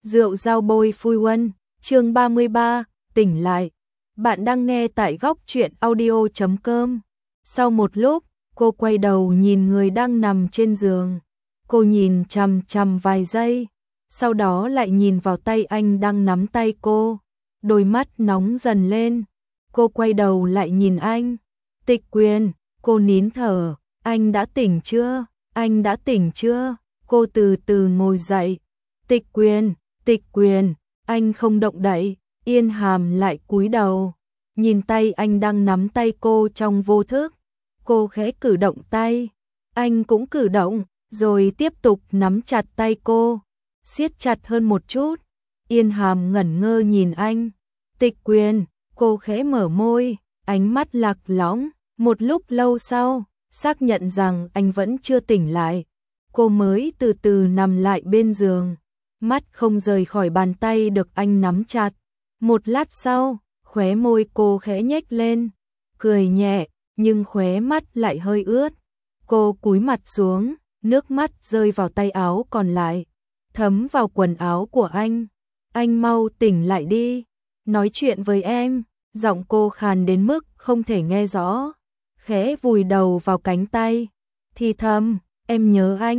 Rượu dao bôi phui huân, chương 33, tỉnh lại. Bạn đang nghe tại góc truyện audio.com. Sau một lúc, cô quay đầu nhìn người đang nằm trên giường. Cô nhìn chằm chằm vài giây, sau đó lại nhìn vào tay anh đang nắm tay cô. Đôi mắt nóng dần lên. Cô quay đầu lại nhìn anh. Tịch Quyền, cô nín thở. Anh đã tỉnh chưa? Anh đã tỉnh chưa? Cô từ từ ngồi dậy. Tịch Quyền, anh không động đậy. Yên Hàm lại cúi đầu, nhìn tay anh đang nắm tay cô trong vô thức. Cô khẽ cử động tay, anh cũng cử động, rồi tiếp tục nắm chặt tay cô, siết chặt hơn một chút. Yên Hàm ngẩn ngơ nhìn anh. Tịch Quyền, cô khẽ mở môi, ánh mắt lạc lõng. Một lúc lâu sau, xác nhận rằng anh vẫn chưa tỉnh lại, cô mới từ từ nằm lại bên giường, mắt không rời khỏi bàn tay được anh nắm chặt. Một lát sau, khóe môi cô khẽ nhếch lên, cười nhẹ, nhưng khóe mắt lại hơi ướt. Cô cúi mặt xuống, nước mắt rơi vào tay áo còn lại, thấm vào quần áo của anh. Anh mau tỉnh lại đi, nói chuyện với em. Giọng cô khàn đến mức không thể nghe rõ, khẽ vùi đầu vào cánh tay, thì thầm, em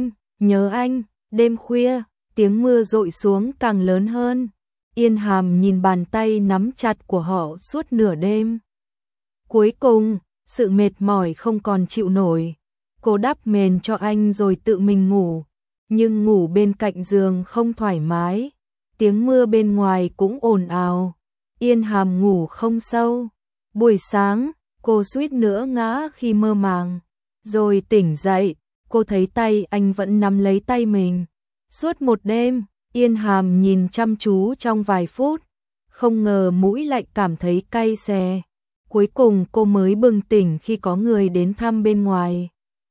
nhớ anh. Đêm khuya, tiếng mưa dội xuống càng lớn hơn. Yên Hàm nhìn bàn tay nắm chặt của họ suốt nửa đêm. Cuối cùng, sự mệt mỏi không còn chịu nổi. Cô đắp mền cho anh rồi tự mình ngủ, nhưng ngủ bên cạnh giường không thoải mái. Tiếng mưa bên ngoài cũng ồn ào. Yên Hàm ngủ không sâu. Buổi sáng, cô suýt nữa ngã khi mơ màng. Rồi tỉnh dậy, cô thấy tay anh vẫn nắm lấy tay mình. Suốt một đêm, Yên Hàm nhìn chăm chú trong vài phút, không ngờ mũi lại cảm thấy cay xè. Cuối cùng cô mới bừng tỉnh khi có người đến thăm bên ngoài.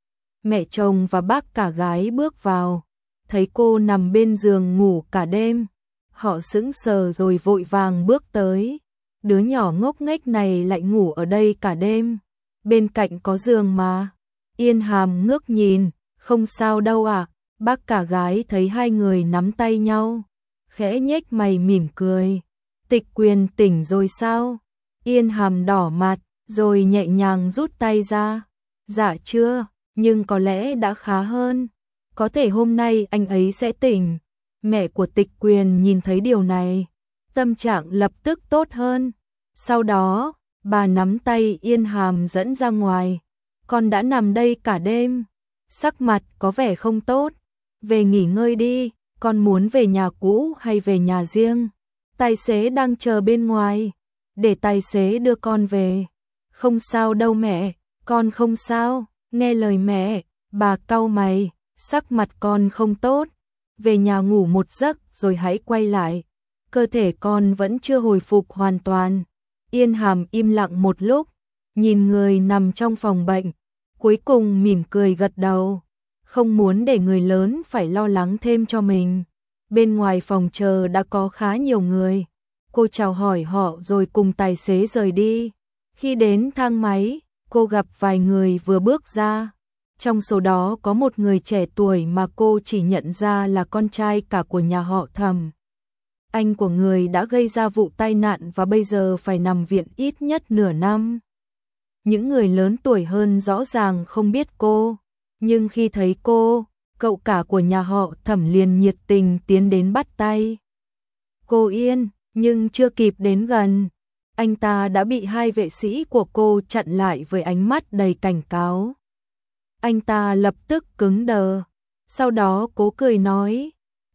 Mẹ chồng và bác cả gái bước vào, thấy cô nằm bên giường ngủ cả đêm. Họ sững sờ rồi vội vàng bước tới. Đứa nhỏ ngốc nghếch này lại ngủ ở đây cả đêm. Bên cạnh có giường mà. Yên Hàm ngước nhìn, không sao đâu ạ. Bác cả gái thấy hai người nắm tay nhau, khẽ nhếch mày mỉm cười. Tịch Quyền tỉnh rồi sao? Yên Hàm đỏ mặt, rồi nhẹ nhàng rút tay ra. Dạ chưa, nhưng có lẽ đã khá hơn. Có thể hôm nay anh ấy sẽ tỉnh. Mẹ của Tịch Quyền nhìn thấy điều này, tâm trạng lập tức tốt hơn. Sau đó, bà nắm tay Yên Hàm dẫn ra ngoài. Con đã nằm đây cả đêm, sắc mặt có vẻ không tốt. Về nghỉ ngơi đi, con muốn về nhà cũ hay về nhà riêng? Tài xế đang chờ bên ngoài, để tài xế đưa con về. Không sao đâu mẹ, con không sao. Nghe lời mẹ, bà cau mày, sắc mặt con không tốt. Về nhà ngủ một giấc rồi hãy quay lại. Cơ thể con vẫn chưa hồi phục hoàn toàn. Yên Hàm im lặng một lúc, nhìn người nằm trong phòng bệnh, cuối cùng mỉm cười gật đầu. Không muốn để người lớn phải lo lắng thêm cho mình. Bên ngoài phòng chờ đã có khá nhiều người. Cô chào hỏi họ rồi cùng tài xế rời đi. Khi đến thang máy, cô gặp vài người vừa bước ra. Trong số đó có một người trẻ tuổi mà cô chỉ nhận ra là con trai cả của nhà họ Thẩm. Anh của người đã gây ra vụ tai nạn và bây giờ phải nằm viện ít nhất nửa năm. Những người lớn tuổi hơn rõ ràng không biết cô, nhưng khi thấy cô, cậu cả của nhà họ Thẩm liền nhiệt tình tiến đến bắt tay. Cô Yên, nhưng chưa kịp đến gần, anh ta đã bị hai vệ sĩ của cô chặn lại với ánh mắt đầy cảnh cáo. Anh ta lập tức cứng đờ, sau đó cố cười nói,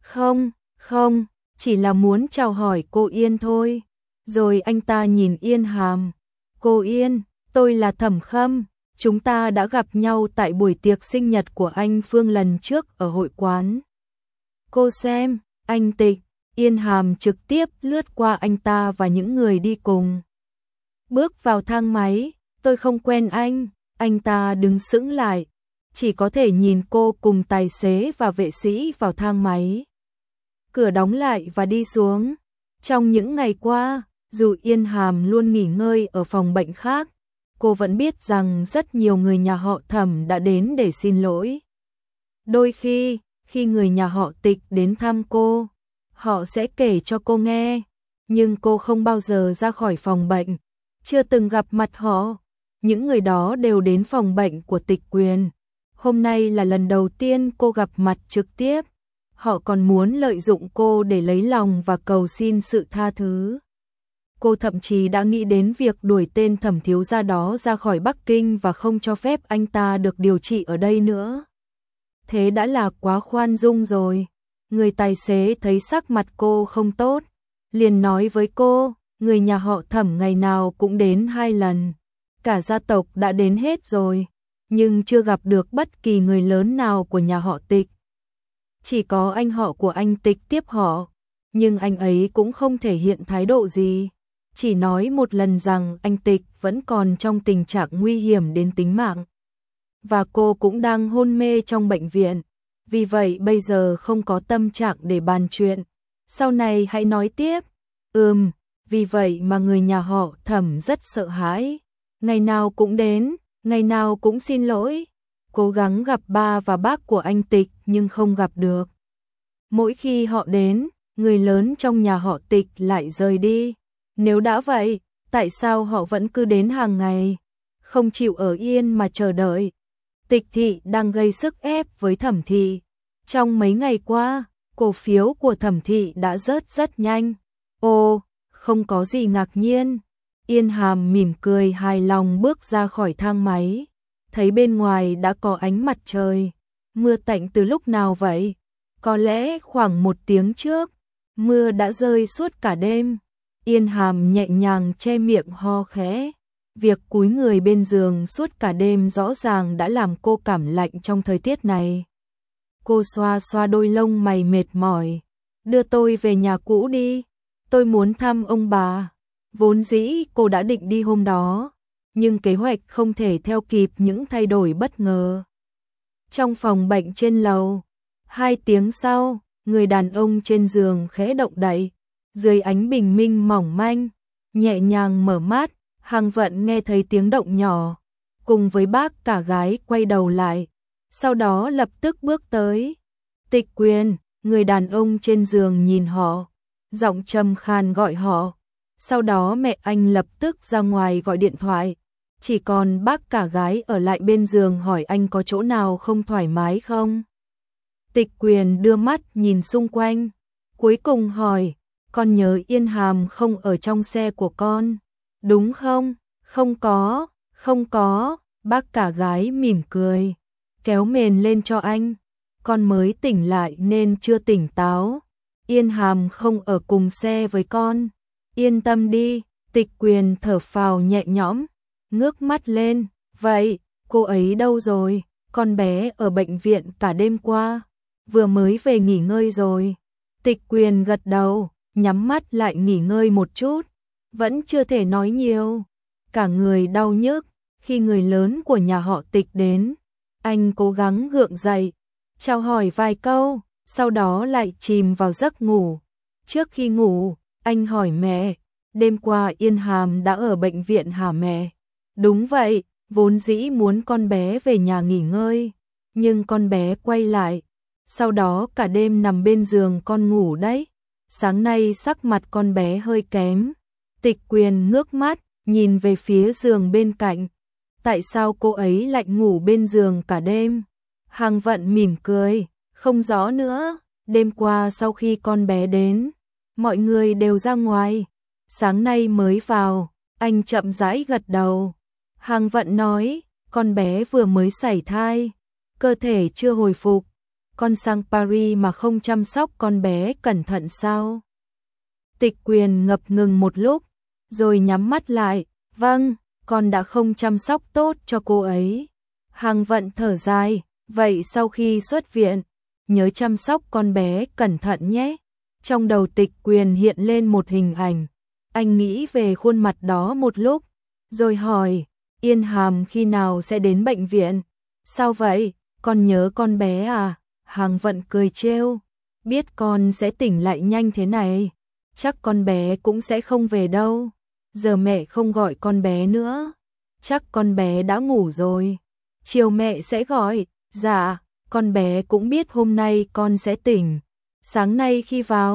không, chỉ là muốn chào hỏi cô Yên thôi. Rồi anh ta nhìn Yên Hàm, cô Yên, tôi là Thẩm Khâm, chúng ta đã gặp nhau tại buổi tiệc sinh nhật của anh Phương lần trước ở hội quán. Cô xem, anh Tịch. Yên Hàm trực tiếp lướt qua anh ta và những người đi cùng. Bước vào thang máy, tôi không quen anh ta đứng sững lại, chỉ có thể nhìn cô cùng tài xế và vệ sĩ vào thang máy. Cửa đóng lại và đi xuống. Trong những ngày qua, dù Yên Hàm luôn nghỉ ngơi ở phòng bệnh khác, cô vẫn biết rằng rất nhiều người nhà họ Thẩm đã đến để xin lỗi. Đôi khi người nhà họ Tịch đến thăm cô, họ sẽ kể cho cô nghe, nhưng cô không bao giờ ra khỏi phòng bệnh, chưa từng gặp mặt họ. Những người đó đều đến phòng bệnh của Tịch Quyền. Hôm nay là lần đầu tiên cô gặp mặt trực tiếp. Họ còn muốn lợi dụng cô để lấy lòng và cầu xin sự tha thứ. Cô thậm chí đã nghĩ đến việc đuổi tên Thẩm thiếu gia đó ra khỏi Bắc Kinh và không cho phép anh ta được điều trị ở đây nữa. Thế đã là quá khoan dung rồi. Người tài xế thấy sắc mặt cô không tốt, liền nói với cô, người nhà họ Thẩm ngày nào cũng đến 2 lần. Cả gia tộc đã đến hết rồi, nhưng chưa gặp được bất kỳ người lớn nào của nhà họ Tịch. Chỉ có anh họ của anh Tịch tiếp họ, nhưng anh ấy cũng không thể hiện thái độ gì. Chỉ nói một lần rằng anh Tịch vẫn còn trong tình trạng nguy hiểm đến tính mạng. Và cô cũng đang hôn mê trong bệnh viện. Vì vậy bây giờ không có tâm trạng để bàn chuyện. Sau này hãy nói tiếp. Vì vậy mà người nhà họ Thẩm rất sợ hãi. Ngày nào cũng đến, ngày nào cũng xin lỗi. Cố gắng gặp ba và bác của anh Tịch nhưng không gặp được. Mỗi khi họ đến, người lớn trong nhà họ Tịch lại rời đi. Nếu đã vậy, tại sao họ vẫn cứ đến hàng ngày, không chịu ở yên mà chờ đợi? Tịch thị đang gây sức ép với Thẩm thị. Trong mấy ngày qua, cổ phiếu của Thẩm thị đã rớt rất nhanh. Không có gì ngạc nhiên. Yên Hàm mỉm cười hài lòng bước ra khỏi thang máy. Thấy bên ngoài đã có ánh mặt trời. Mưa tạnh từ lúc nào vậy? Có lẽ khoảng 1 tiếng trước. Mưa đã rơi suốt cả đêm. Yên Hàm nhẹ nhàng che miệng ho khẽ. Việc cúi người bên giường suốt cả đêm rõ ràng đã làm cô cảm lạnh trong thời tiết này. Cô xoa xoa đôi lông mày mệt mỏi. Đưa tôi về nhà cũ đi. Tôi muốn thăm ông bà. Vốn dĩ cô đã định đi hôm đó, nhưng kế hoạch không thể theo kịp những thay đổi bất ngờ. Trong phòng bệnh trên lầu, 2 tiếng sau, người đàn ông trên giường khẽ động đậy. Dưới ánh bình minh mỏng manh, nhẹ nhàng mở mắt, Hằng Vận nghe thấy tiếng động nhỏ, cùng với bác cả gái quay đầu lại, sau đó lập tức bước tới. Tịch Quyền, người đàn ông trên giường nhìn họ, giọng trầm khàn gọi họ. Sau đó mẹ anh lập tức ra ngoài gọi điện thoại, chỉ còn bác cả gái ở lại bên giường hỏi anh có chỗ nào không thoải mái không. Tịch Quyền đưa mắt nhìn xung quanh, cuối cùng hỏi, con nhớ Yên Hàm không ở trong xe của con, đúng không? Không có, bác cả gái mỉm cười, kéo mền lên cho anh, con mới tỉnh lại nên chưa tỉnh táo. Yên Hàm không ở cùng xe với con, yên tâm đi. Tịch Quyền thở phào nhẹ nhõm, ngước mắt lên, vậy, cô ấy đâu rồi? Con bé ở bệnh viện cả đêm qua, vừa mới về nghỉ ngơi rồi. Tịch Quyền gật đầu, nhắm mắt lại nghỉ ngơi một chút, vẫn chưa thể nói nhiều. Cả người đau nhức, khi người lớn của nhà họ Tịch đến, anh cố gắng gượng dậy, chào hỏi vài câu, sau đó lại chìm vào giấc ngủ. Trước khi ngủ, anh hỏi mẹ, đêm qua Yên Hàm đã ở bệnh viện hả mẹ? Đúng vậy, vốn dĩ muốn con bé về nhà nghỉ ngơi, nhưng con bé quay lại, sau đó cả đêm nằm bên giường con ngủ đấy. Sáng nay sắc mặt con bé hơi kém. Tịch Quyền ngước mắt, nhìn về phía giường bên cạnh. Tại sao cô ấy lại ngủ bên giường cả đêm? Hằng Vận mỉm cười, không rõ nữa. Đêm qua sau khi con bé đến, mọi người đều ra ngoài. Sáng nay mới vào, anh chậm rãi gật đầu. Hằng Vận nói, con bé vừa mới sảy thai, cơ thể chưa hồi phục. Con sang Paris mà không chăm sóc con bé cẩn thận sao? Tịch Quyền ngập ngừng một lúc, rồi nhắm mắt lại. Vâng, con đã không chăm sóc tốt cho cô ấy. Hằng Vận thở dài, vậy sau khi xuất viện, nhớ chăm sóc con bé cẩn thận nhé. Trong đầu Tịch Quyền hiện lên một hình ảnh. Anh nghĩ về khuôn mặt đó một lúc, rồi hỏi, Yên Hàm khi nào sẽ đến bệnh viện? Sao vậy, con nhớ con bé à? Hằng Vận cười trêu, biết con sẽ tỉnh lại nhanh thế này, chắc con bé cũng sẽ không về đâu. Giờ mẹ không gọi con bé nữa, chắc con bé đã ngủ rồi. Chiều mẹ sẽ gọi. Dạ, con bé cũng biết hôm nay con sẽ tỉnh. Sáng nay khi vào,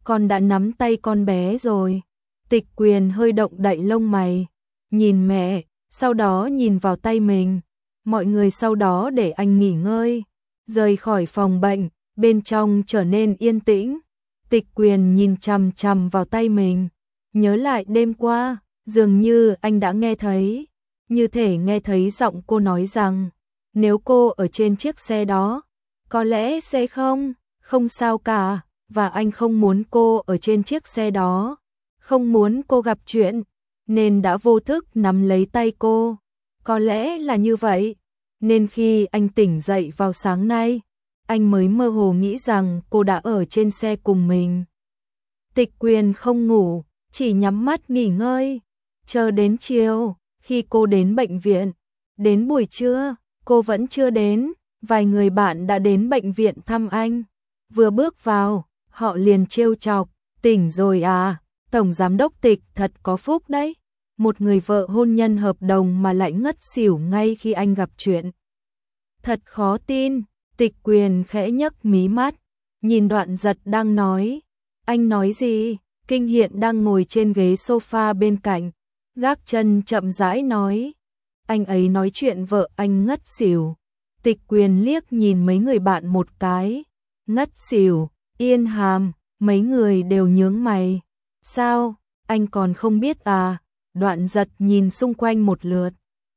con đã nắm tay con bé rồi. Tịch Quyền hơi động đậy lông mày, nhìn mẹ, sau đó nhìn vào tay mình. Mọi người sau đó để anh nghỉ ngơi, rời khỏi phòng bệnh, bên trong trở nên yên tĩnh. Tịch Quyền nhìn chằm chằm vào tay mình, nhớ lại đêm qua, dường như anh đã nghe thấy, như thể nghe thấy giọng cô nói rằng, nếu cô ở trên chiếc xe đó, có lẽ sẽ không sao cả, và anh không muốn cô ở trên chiếc xe đó, không muốn cô gặp chuyện, nên đã vô thức nắm lấy tay cô. Có lẽ là như vậy, nên khi anh tỉnh dậy vào sáng nay, anh mới mơ hồ nghĩ rằng cô đã ở trên xe cùng mình. Tịch Quyền không ngủ, chỉ nhắm mắt nghỉ ngơi, chờ đến chiều, khi cô đến bệnh viện. Đến buổi trưa, cô vẫn chưa đến, vài người bạn đã đến bệnh viện thăm anh. Vừa bước vào, họ liền trêu chọc, tỉnh rồi à, Tổng Giám đốc Tịch thật có phúc đấy. Một người vợ hôn nhân hợp đồng mà lại ngất xỉu ngay khi anh gặp chuyện. Thật khó tin. Tịch Quyền khẽ nhấc mí mắt, nhìn Đoạn Giật đang nói. Anh nói gì? Kinh Hiện đang ngồi trên ghế sofa bên cạnh, gác chân chậm rãi nói. Anh ấy nói chuyện vợ anh ngất xỉu. Tịch Quyền liếc nhìn mấy người bạn một cái. Ngất xỉu, Yên Hàm, mấy người đều nhướng mày. Sao, anh còn không biết à? Đoạn Giật nhìn xung quanh một lượt.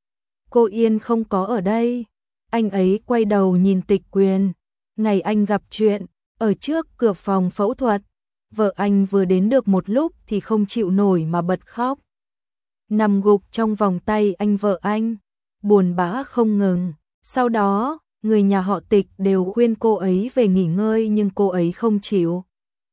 Cô Yên không có ở đây. Anh ấy quay đầu nhìn Tịch Quyền. Ngày anh gặp chuyện, ở trước cửa phòng phẫu thuật, vợ anh vừa đến được một lúc thì không chịu nổi mà bật khóc. Nằm gục trong vòng tay anh vợ anh, buồn bã không ngừng. Sau đó, người nhà họ Tịch đều khuyên cô ấy về nghỉ ngơi nhưng cô ấy không chịu.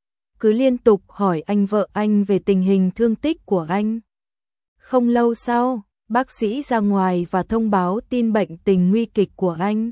Cứ liên tục hỏi anh vợ anh về tình hình thương tích của anh. Không lâu sau, bác sĩ ra ngoài và thông báo tin bệnh tình nguy kịch của anh.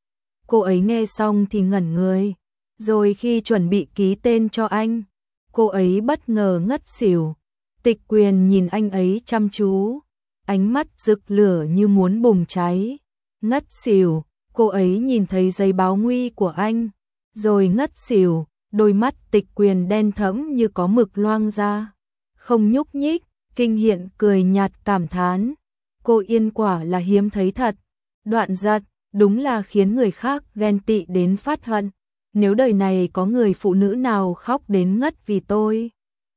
Cô ấy nghe xong thì ngẩn người, rồi khi chuẩn bị ký tên cho anh, cô ấy bất ngờ ngất xỉu. Tịch Quyền nhìn anh ấy chăm chú, ánh mắt rực lửa như muốn bùng cháy. Ngất xỉu, cô ấy nhìn thấy giấy báo nguy của anh, rồi ngất xỉu, đôi mắt Tịch Quyền đen thẫm như có mực loang ra, không nhúc nhích. Kinh Hiện cười nhạt cảm thán, cô Yên quả là hiếm thấy thật. Đoạn Giật, đúng là khiến người khác ghen tị đến phát hận. Nếu đời này có người phụ nữ nào khóc đến ngất vì tôi,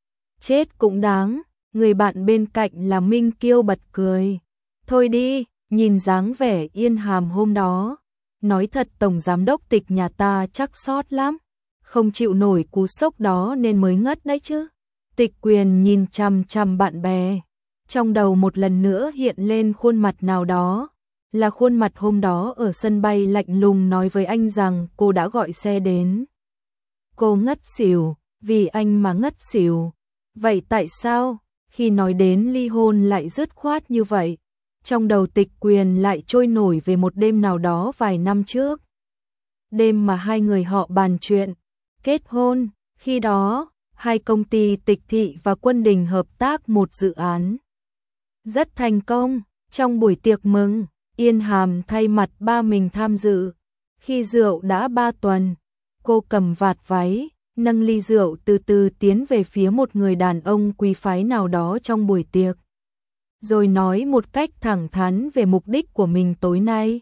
chết cũng đáng. Người bạn bên cạnh là Minh Kiêu bật cười. Thôi đi, nhìn dáng vẻ Yên Hàm hôm đó, nói thật Tổng Giám đốc Tịch nhà ta chắc sót lắm, không chịu nổi cú sốc đó nên mới ngất đấy chứ. Tịch Quyền nhìn chằm chằm bạn bè, trong đầu một lần nữa hiện lên khuôn mặt nào đó, là khuôn mặt hôm đó ở sân bay lạnh lùng nói với anh rằng cô đã gọi xe đến. Cô ngất xỉu, vì anh mà ngất xỉu. Vậy tại sao, khi nói đến ly hôn lại dứt khoát như vậy? Trong đầu Tịch Quyền lại trôi nổi về một đêm nào đó vài năm trước. Đêm mà hai người họ bàn chuyện kết hôn, khi đó hai công ty Tịch Thị và Quân Đình hợp tác một dự án rất thành công. Trong buổi tiệc mừng, Yên Hàm thay mặt ba mình tham dự. Khi rượu đã 3 tuần, cô cầm vạt váy, nâng ly rượu từ từ tiến về phía một người đàn ông quý phái nào đó trong buổi tiệc, rồi nói một cách thẳng thắn về mục đích của mình tối nay.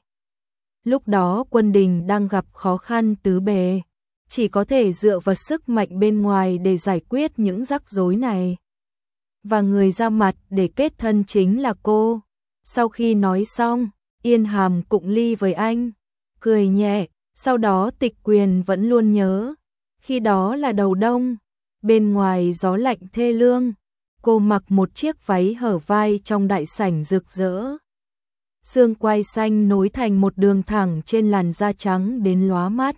Lúc đó Quân Đình đang gặp khó khăn tứ bề, chỉ có thể dựa vào sức mạnh bên ngoài để giải quyết những rắc rối này. Và người ra mặt để kết thân chính là cô. Sau khi nói xong, Yên Hàm cụng ly với anh, cười nhẹ. Sau đó Tịch Quyền vẫn luôn nhớ, khi đó là đầu đông, bên ngoài gió lạnh thê lương, cô mặc một chiếc váy hở vai trong đại sảnh rực rỡ. Xương quai xanh nối thành một đường thẳng trên làn da trắng đến lóa mắt,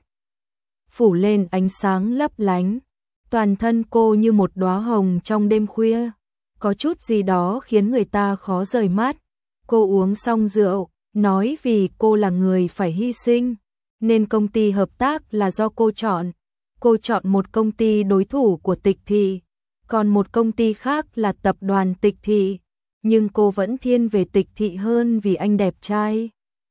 phủ lên ánh sáng lấp lánh. Toàn thân cô như một đóa hồng trong đêm khuya, có chút gì đó khiến người ta khó rời mắt. Cô uống xong rượu, nói vì cô là người phải hy sinh, nên công ty hợp tác là do cô chọn. Cô chọn một công ty đối thủ của Tịch Thị, còn một công ty khác là tập đoàn Tịch Thị, nhưng cô vẫn thiên về Tịch Thị hơn vì anh đẹp trai,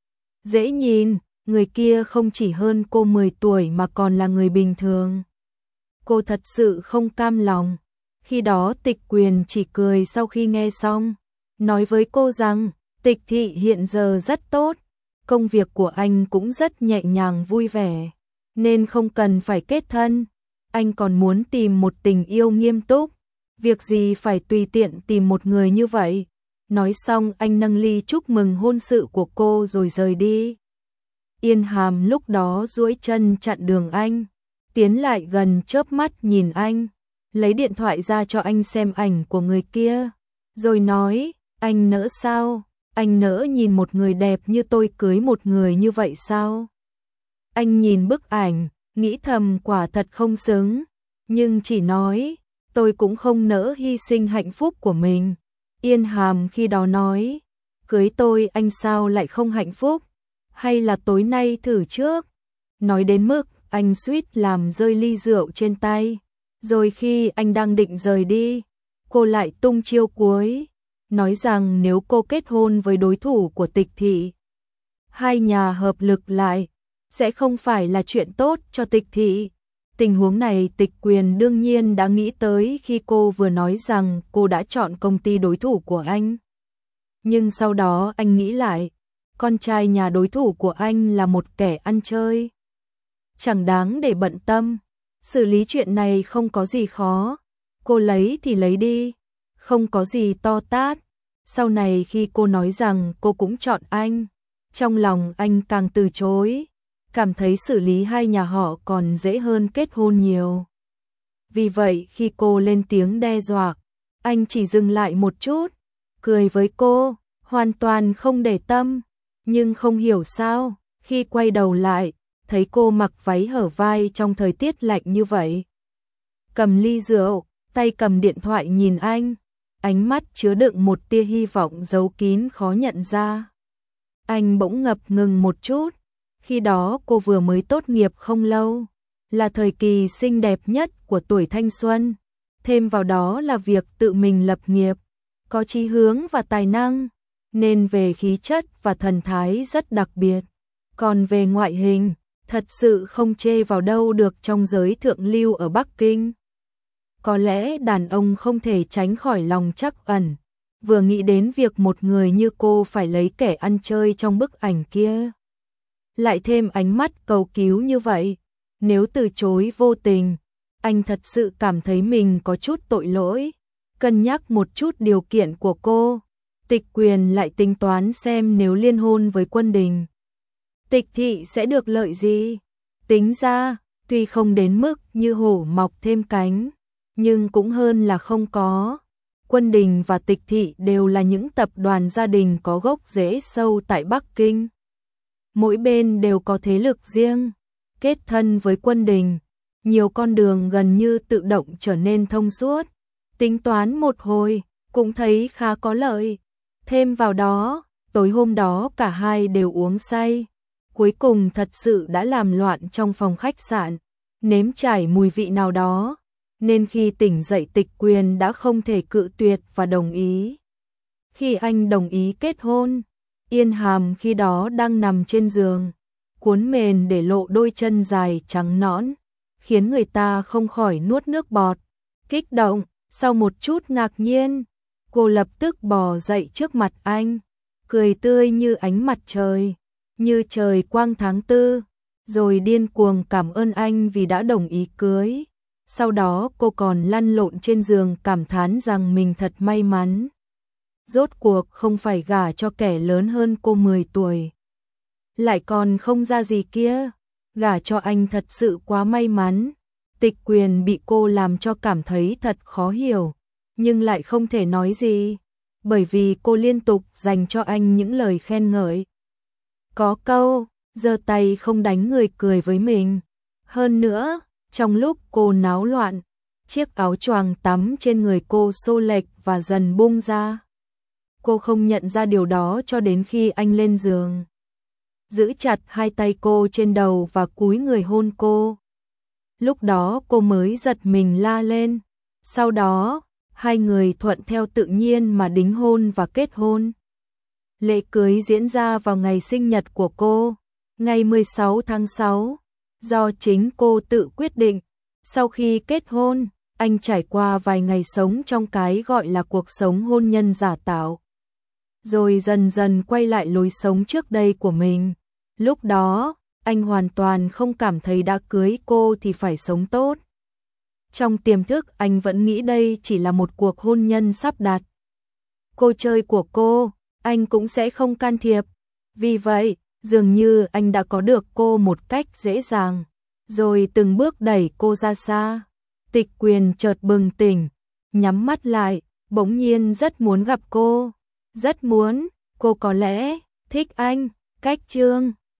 dễ nhìn. Người kia không chỉ hơn cô 10 tuổi mà còn là người bình thường. Cô thật sự không cam lòng. Khi đó Tịch Quyền chỉ cười sau khi nghe xong, nói với cô rằng Tịch Thị hiện giờ rất tốt, công việc của anh cũng rất nhẹ nhàng vui vẻ, nên không cần phải kết thân. Anh còn muốn tìm một tình yêu nghiêm túc, việc gì phải tùy tiện tìm một người như vậy. Nói xong anh nâng ly chúc mừng hôn sự của cô rồi rời đi. Yên Hàm lúc đó duỗi chân chặn đường anh, tiến lại gần chớp mắt nhìn anh, lấy điện thoại ra cho anh xem ảnh của người kia, rồi nói, anh nỡ sao? Anh nỡ nhìn một người đẹp như tôi cưới một người như vậy sao? Anh nhìn bức ảnh, nghĩ thầm quả thật không xứng, nhưng chỉ nói, tôi cũng không nỡ hy sinh hạnh phúc của mình. Yên Hàm khi đó nói, cưới tôi anh sao lại không hạnh phúc? Hay là tối nay thử trước? Nói đến mức anh suýt làm rơi ly rượu trên tay. Rồi khi anh đang định rời đi, cô lại tung chiêu cuối, nói rằng nếu cô kết hôn với đối thủ của Tịch Thị, hai nhà hợp lực lại, sẽ không phải là chuyện tốt cho Tịch Thị. Tình huống này Tịch Quyền đương nhiên đã nghĩ tới khi cô vừa nói rằng cô đã chọn công ty đối thủ của anh. Nhưng sau đó anh nghĩ lại, con trai nhà đối thủ của anh là một kẻ ăn chơi, chẳng đáng để bận tâm. Xử lý chuyện này không có gì khó, cô lấy thì lấy đi, không có gì to tát. Sau này khi cô nói rằng cô cũng chọn anh, trong lòng anh càng từ chối, cảm thấy xử lý hai nhà họ còn dễ hơn kết hôn nhiều. Vì vậy khi cô lên tiếng đe dọa, anh chỉ dừng lại một chút, cười với cô, hoàn toàn không để tâm. Nhưng không hiểu sao, khi quay đầu lại, thấy cô mặc váy hở vai trong thời tiết lạnh như vậy, cầm ly rượu, tay cầm điện thoại nhìn anh, ánh mắt chứa đựng một tia hy vọng giấu kín khó nhận ra. Anh bỗng ngập ngừng một chút, khi đó cô vừa mới tốt nghiệp không lâu, là thời kỳ xinh đẹp nhất của tuổi thanh xuân, thêm vào đó là việc tự mình lập nghiệp, có chí hướng và tài năng, nên về khí chất và thần thái rất đặc biệt. Còn về ngoại hình, thật sự không chê vào đâu được trong giới thượng lưu ở Bắc Kinh. Có lẽ đàn ông không thể tránh khỏi lòng trắc ẩn, vừa nghĩ đến việc một người như cô phải lấy kẻ ăn chơi trong bức ảnh kia, lại thêm ánh mắt cầu cứu như vậy, nếu từ chối vô tình, anh thật sự cảm thấy mình có chút tội lỗi. Cân nhắc một chút điều kiện của cô, Tịch Quyền lại tính toán xem nếu liên hôn với Quân Đình, Tịch Thị sẽ được lợi gì. Tính ra, tuy không đến mức như hổ mọc thêm cánh, nhưng cũng hơn là không có. Quân Đình và Tịch Thị đều là những tập đoàn gia đình có gốc rễ sâu tại Bắc Kinh. Mỗi bên đều có thế lực riêng. Kết thân với Quân Đình, nhiều con đường gần như tự động trở nên thông suốt. Tính toán một hồi, cũng thấy khá có lợi. Thêm vào đó, tối hôm đó cả hai đều uống say. Cuối cùng thật sự đã làm loạn trong phòng khách sạn, nếm trải mùi vị nào đó, nên khi tỉnh dậy Tịch Quyền đã không thể cự tuyệt và đồng ý. Khi anh đồng ý kết hôn, Yên Hàm khi đó đang nằm trên giường, cuốn mền để lộ đôi chân dài trắng nõn, khiến người ta không khỏi nuốt nước bọt. Kích động, sau một chút ngạc nhiên, cô lập tức bò dậy trước mặt anh, cười tươi như ánh mặt trời, như trời quang tháng tư, rồi điên cuồng cảm ơn anh vì đã đồng ý cưới. Sau đó cô còn lăn lộn trên giường cảm thán rằng mình thật may mắn. Rốt cuộc không phải gả cho kẻ lớn hơn cô 10 tuổi. Lại còn không ra gì kia, gả cho anh thật sự quá may mắn. Tịch Quyền bị cô làm cho cảm thấy thật khó hiểu, nhưng lại không thể nói gì, bởi vì cô liên tục dành cho anh những lời khen ngợi. Có câu, giơ tay không đánh người cười với mình. Hơn nữa, trong lúc cô náo loạn, chiếc áo choàng tắm trên người cô xô lệch và dần bung ra. Cô không nhận ra điều đó cho đến khi anh lên giường, giữ chặt hai tay cô trên đầu và cúi người hôn cô. Lúc đó cô mới giật mình la lên. Sau đó, hai người thuận theo tự nhiên mà đính hôn và kết hôn. Lễ cưới diễn ra vào ngày sinh nhật của cô, ngày 16 tháng 6, do chính cô tự quyết định. Sau khi kết hôn, anh trải qua vài ngày sống trong cái gọi là cuộc sống hôn nhân giả tạo. Rồi dần dần quay lại lối sống trước đây của mình. Lúc đó, anh hoàn toàn không cảm thấy đã cưới cô thì phải sống tốt. Trong tiềm thức anh vẫn nghĩ đây chỉ là một cuộc hôn nhân sắp đặt. Cô chơi của cô, anh cũng sẽ không can thiệp. Vì vậy, dường như anh đã có được cô một cách dễ dàng, rồi từng bước đẩy cô ra xa. Tịch Quyền chợt bừng tỉnh, nhắm mắt lại, bỗng nhiên rất muốn gặp cô. Rất muốn, cô có lẽ thích anh. Cách chương